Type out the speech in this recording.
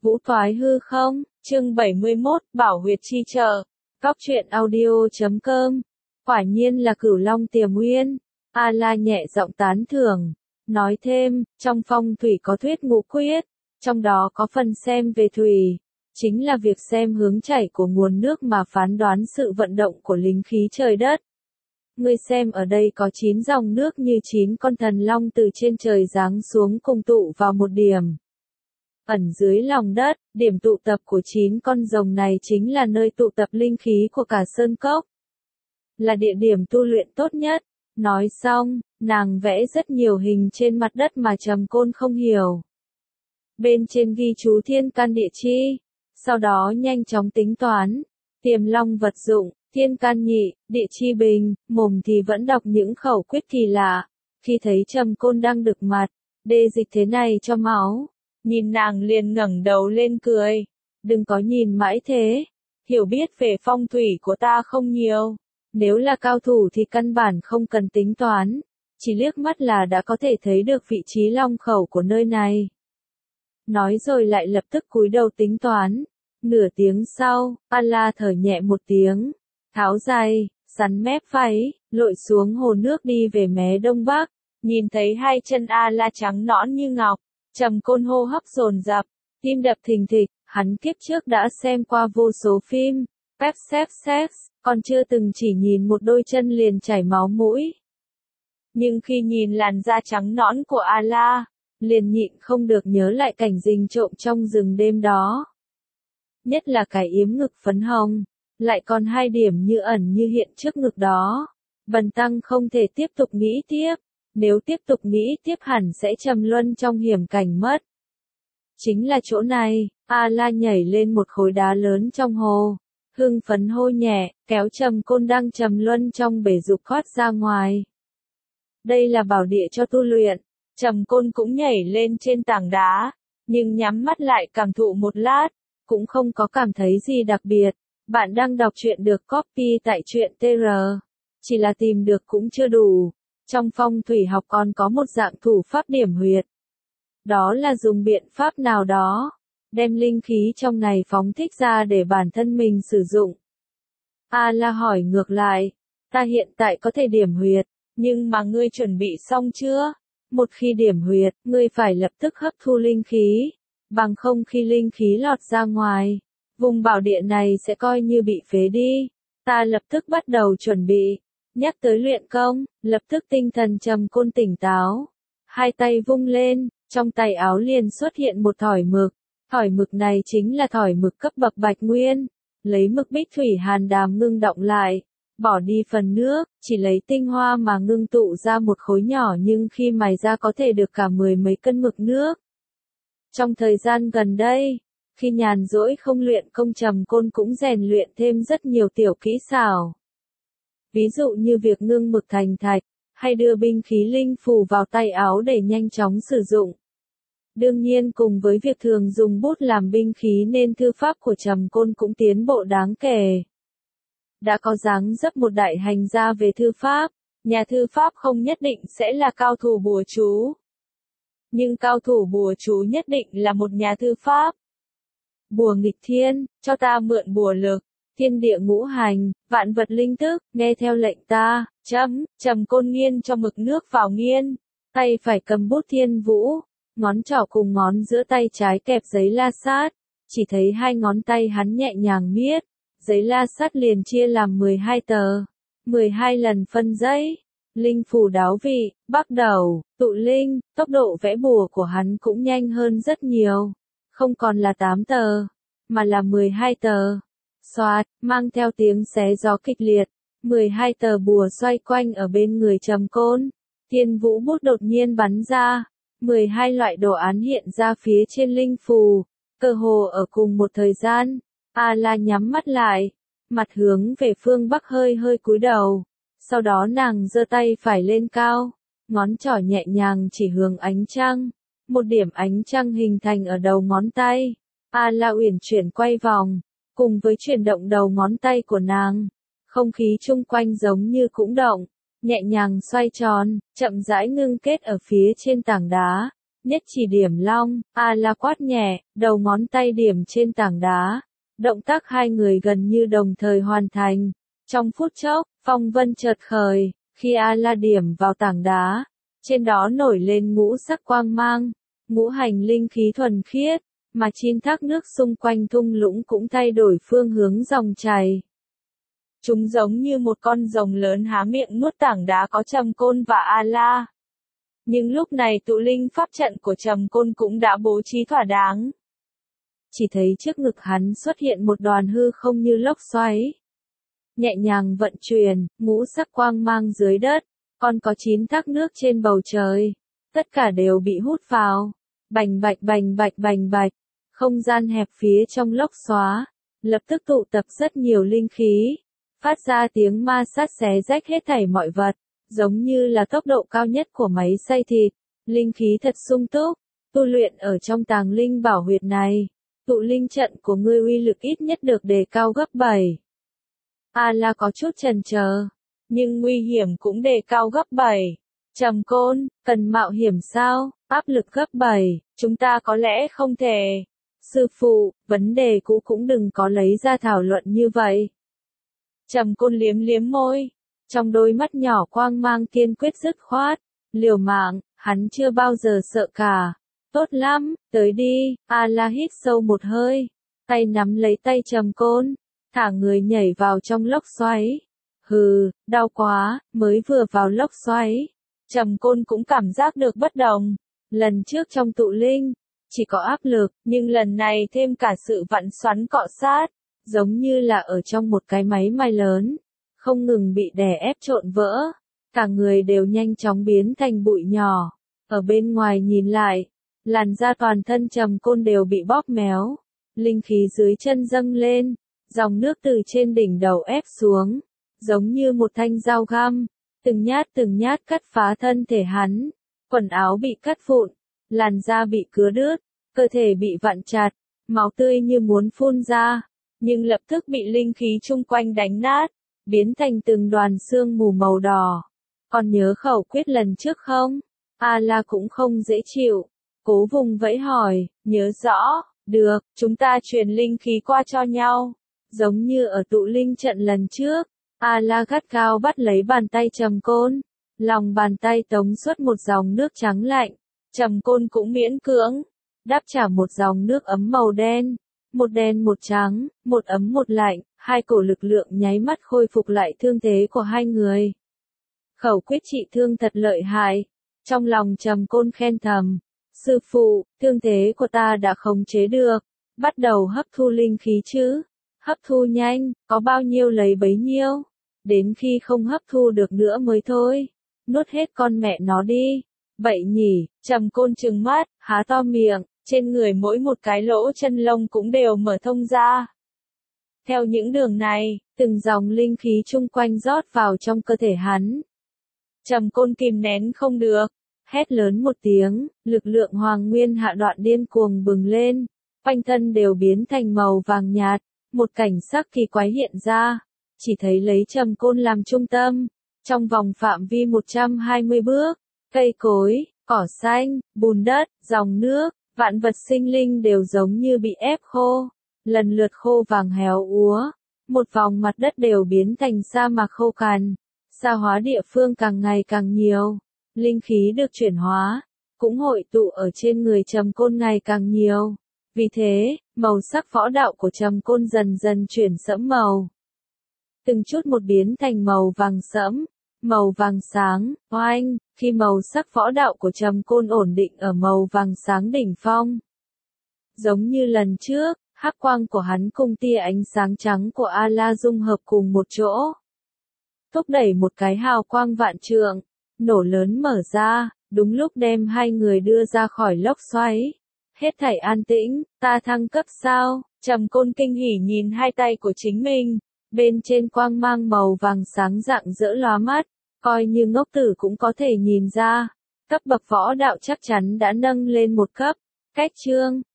Vũ Toái Hư Không, chương 71, Bảo Huyệt Chi Trợ, Góc truyện audio.com. Quả nhiên là Cửu Long Tiềm Nguyên. A La nhẹ giọng tán thưởng, nói thêm, trong phong thủy có thuyết ngũ quyết, trong đó có phần xem về thủy, chính là việc xem hướng chảy của nguồn nước mà phán đoán sự vận động của linh khí trời đất. Ngươi xem ở đây có 9 dòng nước như 9 con thần long từ trên trời giáng xuống cùng tụ vào một điểm. Ẩn dưới lòng đất, điểm tụ tập của 9 con rồng này chính là nơi tụ tập linh khí của cả sơn cốc. Là địa điểm tu luyện tốt nhất. Nói xong, nàng vẽ rất nhiều hình trên mặt đất mà Trầm Côn không hiểu. Bên trên ghi chú thiên can địa chi, sau đó nhanh chóng tính toán. Tiềm long vật dụng, thiên can nhị, địa chi bình, mồm thì vẫn đọc những khẩu quyết kỳ lạ. Khi thấy Trầm Côn đang đực mặt, đê dịch thế này cho máu. Nhìn nàng liền ngẩng đầu lên cười. Đừng có nhìn mãi thế. Hiểu biết về phong thủy của ta không nhiều. Nếu là cao thủ thì căn bản không cần tính toán. Chỉ liếc mắt là đã có thể thấy được vị trí long khẩu của nơi này. Nói rồi lại lập tức cúi đầu tính toán. Nửa tiếng sau, A La thở nhẹ một tiếng. Tháo giày, sắn mép váy, lội xuống hồ nước đi về mé đông bắc. Nhìn thấy hai chân A La trắng nõn như ngọc. Trầm Côn hô hấp dồn dập, tim đập thình thịch, hắn kiếp trước đã xem qua vô số phim, sex, còn chưa từng chỉ nhìn một đôi chân liền chảy máu mũi. Nhưng khi nhìn làn da trắng nõn của A La, liền nhịn không được nhớ lại cảnh rình trộm trong rừng đêm đó. Nhất là cái yếm ngực phấn hồng, lại còn hai điểm như ẩn như hiện trước ngực đó. Bần tăng không thể tiếp tục nghĩ tiếp. Nếu tiếp tục nghĩ tiếp hẳn sẽ trầm luân trong hiểm cảnh mất. Chính là chỗ này, A La nhảy lên một khối đá lớn trong hồ. Hưng phấn hô nhẹ, kéo Trầm Côn đang trầm luân trong bể dục thoát ra ngoài. Đây là bảo địa cho tu luyện. Trầm Côn cũng nhảy lên trên tảng đá, nhưng nhắm mắt lại cảm thụ một lát, cũng không có cảm thấy gì đặc biệt. Bạn đang đọc truyện được copy tại truyện TR. Chỉ là tìm được cũng chưa đủ. Trong phong thủy học còn có một dạng thủ pháp điểm huyệt. Đó là dùng biện pháp nào đó, đem linh khí trong này phóng thích ra để bản thân mình sử dụng. A La hỏi ngược lại, ta hiện tại có thể điểm huyệt, nhưng mà ngươi chuẩn bị xong chưa? Một khi điểm huyệt, ngươi phải lập tức hấp thu linh khí, bằng không khi linh khí lọt ra ngoài, vùng bảo địa này sẽ coi như bị phế đi. Ta lập tức bắt đầu chuẩn bị. Nhắc tới luyện công, lập tức tinh thần Trầm Côn tỉnh táo. Hai tay vung lên, trong tay áo liền xuất hiện một thỏi mực. Thỏi mực này chính là thỏi mực cấp bậc Bạch Nguyên. Lấy mực bích thủy hàn đàm ngưng đọng lại, bỏ đi phần nước, chỉ lấy tinh hoa mà ngưng tụ ra một khối nhỏ nhưng khi mài ra có thể được cả 10 mấy cân mực nước. Trong thời gian gần đây, khi nhàn rỗi không luyện công Trầm Côn cũng rèn luyện thêm rất nhiều tiểu kỹ xảo. Ví dụ như việc ngưng mực thành thạch, hay đưa binh khí linh phù vào tay áo để nhanh chóng sử dụng. Đương nhiên cùng với việc thường dùng bút làm binh khí nên thư pháp của Trầm Côn cũng tiến bộ đáng kể. Đã có dáng dấp một đại hành gia về thư pháp, nhà thư pháp không nhất định sẽ là cao thủ bùa chú. Nhưng cao thủ bùa chú nhất định là một nhà thư pháp. Bùa nghịch thiên, cho ta mượn bùa lực. Thiên địa ngũ hành, vạn vật linh tức, nghe theo lệnh ta, Trầm Côn nghiên cho mực nước vào nghiên, tay phải cầm bút thiên vũ, ngón trỏ cùng ngón giữa tay trái kẹp giấy la sát, chỉ thấy hai ngón tay hắn nhẹ nhàng miết, giấy la sát liền chia làm 12 tờ, 12 lần phân giấy, linh phù đáo vị, bắt đầu, tụ linh, tốc độ vẽ bùa của hắn cũng nhanh hơn rất nhiều, không còn là 8 tờ, mà là 12 tờ. Xoạt, mang theo tiếng xé gió kịch liệt, 12 tờ bùa xoay quanh ở bên người Trầm Côn. Thiên vũ bút đột nhiên bắn ra, 12 loại đồ án hiện ra phía trên linh phù, cơ hồ ở cùng một thời gian. A La nhắm mắt lại, mặt hướng về phương bắc hơi hơi cúi đầu, sau đó nàng giơ tay phải lên cao, ngón trỏ nhẹ nhàng chỉ hướng ánh trăng, một điểm ánh trăng hình thành ở đầu ngón tay. A La uyển chuyển quay vòng. Cùng với chuyển động đầu ngón tay của nàng, không khí chung quanh giống như cũng động, nhẹ nhàng xoay tròn, chậm rãi ngưng kết ở phía trên tảng đá. Nhất chỉ điểm long, A-la quát nhẹ, đầu ngón tay điểm trên tảng đá. Động tác hai người gần như đồng thời hoàn thành. Trong phút chốc, phong vân chợt khởi, khi A-la điểm vào tảng đá, trên đó nổi lên ngũ sắc quang mang, ngũ hành linh khí thuần khiết, mà 9 thác nước xung quanh thung lũng cũng thay đổi phương hướng dòng chảy. Chúng giống như một con rồng lớn há miệng nuốt tảng đá có Trầm Côn và A-la. Nhưng lúc này tụ linh pháp trận của Trầm Côn cũng đã bố trí thỏa đáng. Chỉ thấy trước ngực hắn xuất hiện một đoàn hư không như lốc xoáy. Nhẹ nhàng vận chuyển, ngũ sắc quang mang dưới đất, còn có 9 thác nước trên bầu trời. Tất cả đều bị hút vào. Bành bạch bành bạch bành bạch. Không gian hẹp phía trong lốc xoá. Lập tức tụ tập rất nhiều linh khí. Phát ra tiếng ma sát xé rách hết thảy mọi vật. Giống như là tốc độ cao nhất của máy xay thịt. Linh khí thật sung túc. Tu luyện ở trong tàng linh bảo huyệt này. Tụ linh trận của ngươi uy lực ít nhất được đề cao gấp 7. A-la có chút chần chờ, nhưng nguy hiểm cũng đề cao gấp 7. Trầm Côn, cần mạo hiểm sao? Áp lực gấp 7, chúng ta có lẽ không thể. Sư phụ, vấn đề cũ cũng đừng có lấy ra thảo luận như vậy. Trầm Côn liếm liếm môi, trong đôi mắt nhỏ quang mang kiên quyết dứt khoát, liều mạng, hắn chưa bao giờ sợ cả. Tốt lắm, tới đi. A-la hít sâu một hơi, tay nắm lấy tay Trầm Côn, thả người nhảy vào trong lốc xoáy. Hừ, đau quá, mới vừa vào lốc xoáy. Trầm Côn cũng cảm giác được bất đồng. Lần trước trong tụ linh, chỉ có áp lực, nhưng lần này thêm cả sự vặn xoắn cọ sát, giống như là ở trong một cái máy may lớn, không ngừng bị đè ép trộn vỡ. Cả người đều nhanh chóng biến thành bụi nhỏ. Ở bên ngoài nhìn lại, làn da toàn thân Trầm Côn đều bị bóp méo. Linh khí dưới chân dâng lên, dòng nước từ trên đỉnh đầu ép xuống, giống như một thanh dao găm, từng nhát cắt phá thân thể hắn. Quần áo bị cắt vụn, làn da bị cứa đứt, cơ thể bị vặn chặt, máu tươi như muốn phun ra, nhưng lập tức bị linh khí chung quanh đánh nát, biến thành từng đoàn sương mù màu đỏ. Còn nhớ khẩu quyết lần trước không? A-la cũng không dễ chịu, cố vùng vẫy hỏi, nhớ rõ, được, chúng ta truyền linh khí qua cho nhau. Giống như ở tụ linh trận lần trước, A-la gắt gao bắt lấy bàn tay Trầm Côn, lòng bàn tay tống xuất một dòng nước trắng lạnh, Trầm Côn cũng miễn cưỡng, đáp trả một dòng nước ấm màu đen, một đen một trắng, một ấm một lạnh, hai cổ lực lượng nháy mắt khôi phục lại thương thế của hai người. Khẩu quyết trị thương thật lợi hại, trong lòng Trầm Côn khen thầm, sư phụ, thương thế của ta đã khống chế được, bắt đầu hấp thu linh khí chứ. Hấp thu nhanh, có bao nhiêu lấy bấy nhiêu. Đến khi không hấp thu được nữa mới thôi. Nuốt hết con mẹ nó đi. Vậy nhỉ, Trầm Côn trừng mắt, há to miệng, trên người mỗi một cái lỗ chân lông cũng đều mở thông ra. Theo những đường này, từng dòng linh khí chung quanh rót vào trong cơ thể hắn. Trầm Côn kìm nén không được, hét lớn một tiếng, lực lượng hoàng nguyên hạ đoạn điên cuồng bừng lên, quanh thân đều biến thành màu vàng nhạt. Một cảnh sắc kỳ quái hiện ra, chỉ thấy lấy Trầm Côn làm trung tâm, trong vòng phạm vi 120 bước, cây cối, cỏ xanh, bùn đất, dòng nước, vạn vật sinh linh đều giống như bị ép khô, lần lượt khô vàng héo úa, một vòng mặt đất đều biến thành sa mạc khô cằn, sa hóa địa phương càng ngày càng nhiều, linh khí được chuyển hóa, cũng hội tụ ở trên người Trầm Côn ngày càng nhiều. Vì thế, màu sắc võ đạo của Trầm Côn dần dần chuyển sẫm màu. Từng chút một biến thành màu vàng sẫm, màu vàng sáng, oanh, khi màu sắc võ đạo của Trầm Côn ổn định ở màu vàng sáng đỉnh phong. Giống như lần trước, hắc quang của hắn cùng tia ánh sáng trắng của A-la dung hợp cùng một chỗ. Thúc đẩy một cái hào quang vạn trượng, nổ lớn mở ra, đúng lúc đem hai người đưa ra khỏi lốc xoáy. Hết thảy an tĩnh, ta thăng cấp sao? Trầm Côn kinh hỉ nhìn hai tay của chính mình, bên trên quang mang màu vàng sáng rạng rỡ lóa mắt, coi như ngốc tử cũng có thể nhìn ra, cấp bậc võ đạo chắc chắn đã nâng lên một cấp. Cách chương